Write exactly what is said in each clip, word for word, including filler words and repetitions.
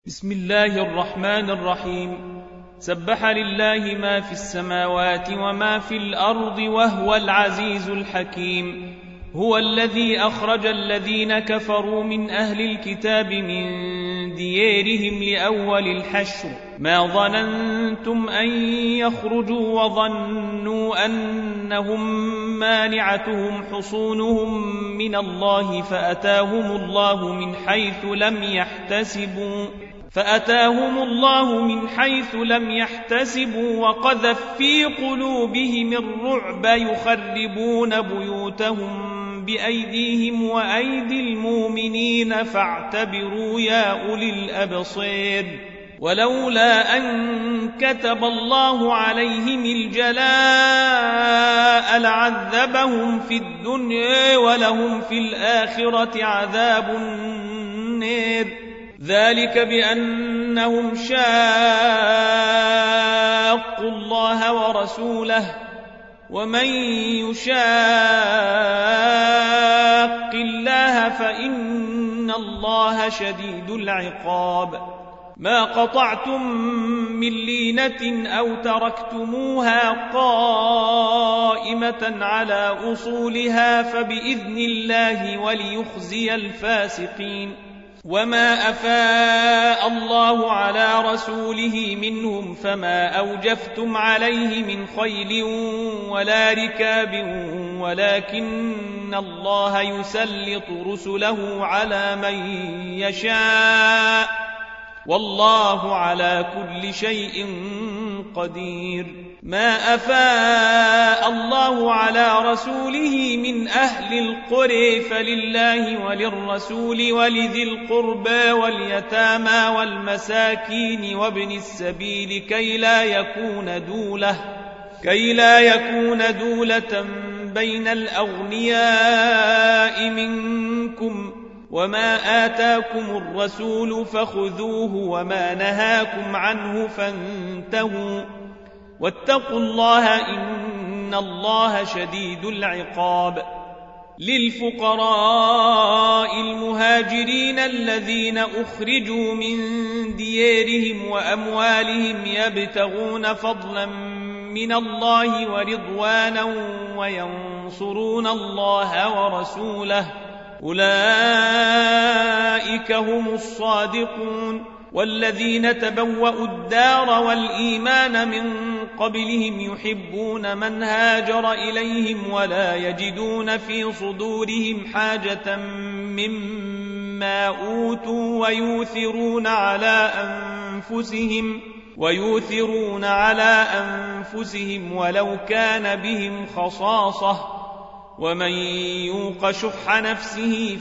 بسم الله الرحمن الرحيم. سبح لله ما في السماوات وما في الأرض وهو العزيز الحكيم. هو الذي أخرج الذين كفروا من أهل الكتاب من ديارهم لأول الحشر ما ظننتم أن يخرجوا وظنوا أنهم مانعتهم حصونهم من الله فأتاهم الله من حيث لم يحتسبوا فأتاهم الله من حيث لم يحتسبوا وقذف في قلوبهم الرعب يخربون بيوتهم بأيديهم وأيدي المؤمنين فاعتبروا يا أولي الأبصير. ولولا أن كتب الله عليهم الجلاء لعذبهم في الدنيا ولهم في الآخرة عذاب النار. ذلك بأنهم شاقوا الله ورسوله ومن يشاق الله فإن الله شديد العقاب. ما قطعتم من لينة أو تركتموها قائمة على أصولها فبإذن الله وليخزي الفاسقين. وما أفاء الله على رسوله منهم فما أوجفتم عليه من خيل ولا ركاب ولكن الله يسلط رسله على من يشاء والله على كل شيء قدير. ما أفاء الله على رسوله من أهل القرى فلله وللرسول ولذي القربى واليتامى والمساكين وابن السبيل كي لا يكون دولة كي لا يكون دولة بين الأغنياء منكم. وما آتاكم الرسول فخذوه وما نهاكم عنه فانتهوا واتقوا الله إن الله شديد العقاب. للفقراء المهاجرين الذين أخرجوا من ديارهم وأموالهم يبتغون فضلا من الله ورضوانا وينصرون الله ورسوله أولئك هم الصادقون. والذين تبوأوا الدار والإيمان من قبلهم يحبون من هاجر إليهم ولا يجدون في صدورهم حاجة مما أوتوا ويؤثرون على أنفسهم ويؤثرون على أنفسهم ولو كان بهم خصاصة ومن يوق شح نفسه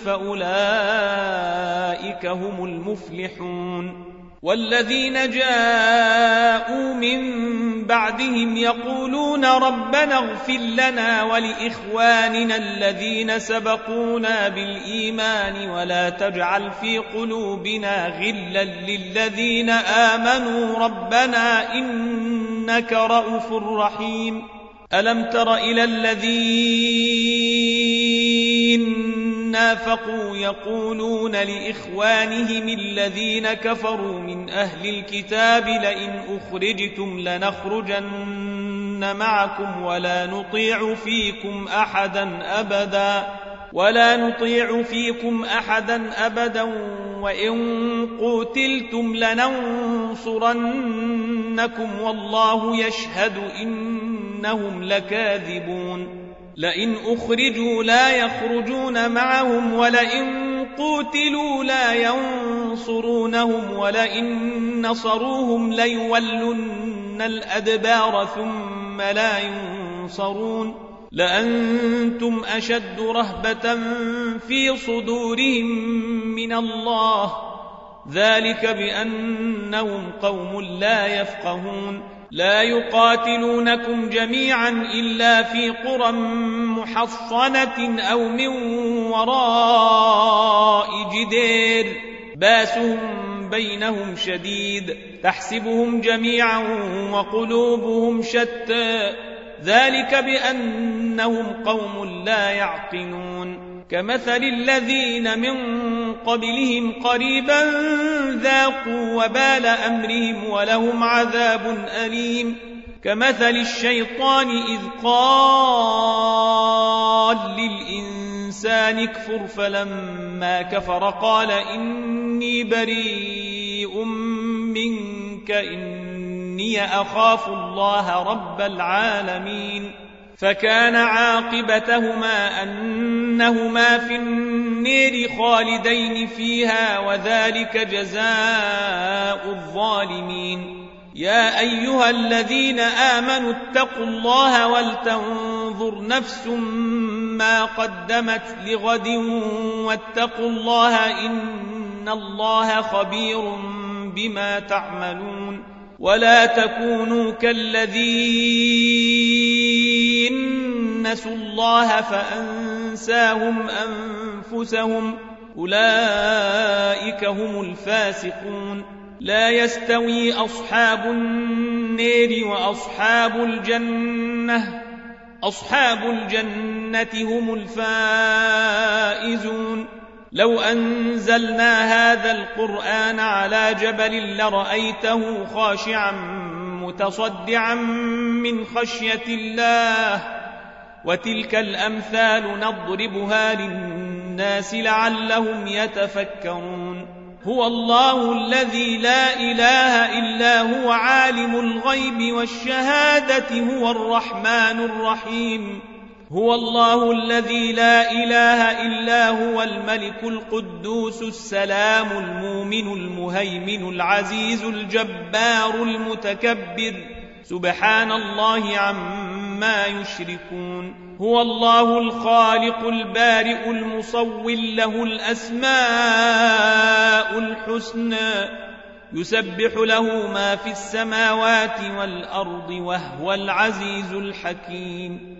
فأولئك هم المفلحون. والذين جاءوا من بعدهم يقولون ربنا اغفر لنا ولإخواننا الذين سبقونا بالإيمان ولا تجعل في قلوبنا غلا للذين آمنوا ربنا إنك رؤوف رحيم. ألم تر إلى الذين نافقوا يقولون لإخوانهم الذين كفروا من أهل الكتاب لئن أخرجتم لنخرجن معكم ولا نطيع فيكم أحدا أبدا ولا نطيع فيكم أحدا أبدا وإن قتلتم لننصرنكم والله يشهد إنهم لكاذبون. لئن أخرجوا لا يخرجون معهم ولئن قتلوا لا ينصرونهم ولئن نصروهم ليولن الأدبار ثم لا ينصرون. لأنتم أشد رهبة في صدورهم من الله ذلك بأنهم قوم لا يفقهون. لا يقاتلونكم جميعا إلا في قرى محصنة أو من وراء جدار باسهم بينهم شديد تحسبهم جميعا وقلوبهم شتى ذلك بأنهم قوم لا يعقلون. كمثل الذين من قبلهم قريبا ذاقوا وبال أمرهم ولهم عذاب أليم كمثل الشيطان إذ قال للإنسان اكفر فلما كفر قال إني بريء منك إني أخاف الله رب العالمين فكان عاقبتهما أنهما في النير خالدين فيها وذلك جزاء الظالمين يا أيها الذين آمنوا اتقوا الله ولتنظر نفس ما قدمت لغد واتقوا الله إن الله خبير بما تعملون ولا تكونوا كالذين نسوا الله فأنساهم أنفسهم أولئك هم الفاسقون لا يستوي أصحاب النار وأصحاب الجنة أصحاب الجنة هم الفائزون لو أنزلنا هذا القرآن على جبل لرأيته خاشعا متصدعا من خشية الله وتلك الأمثال نضربها للناس لعلهم يتفكرون هو الله الذي لا إله إلا هو عالم الغيب والشهادة هو الرحمن الرحيم هو الله الذي لا إله إلا هو الملك القدوس السلام المؤمن المهيمن العزيز الجبار المتكبر سبحان الله عما يشركون هو الله الخالق البارئ المصور له الأسماء الحسنى يسبح له ما في السماوات والأرض وهو العزيز الحكيم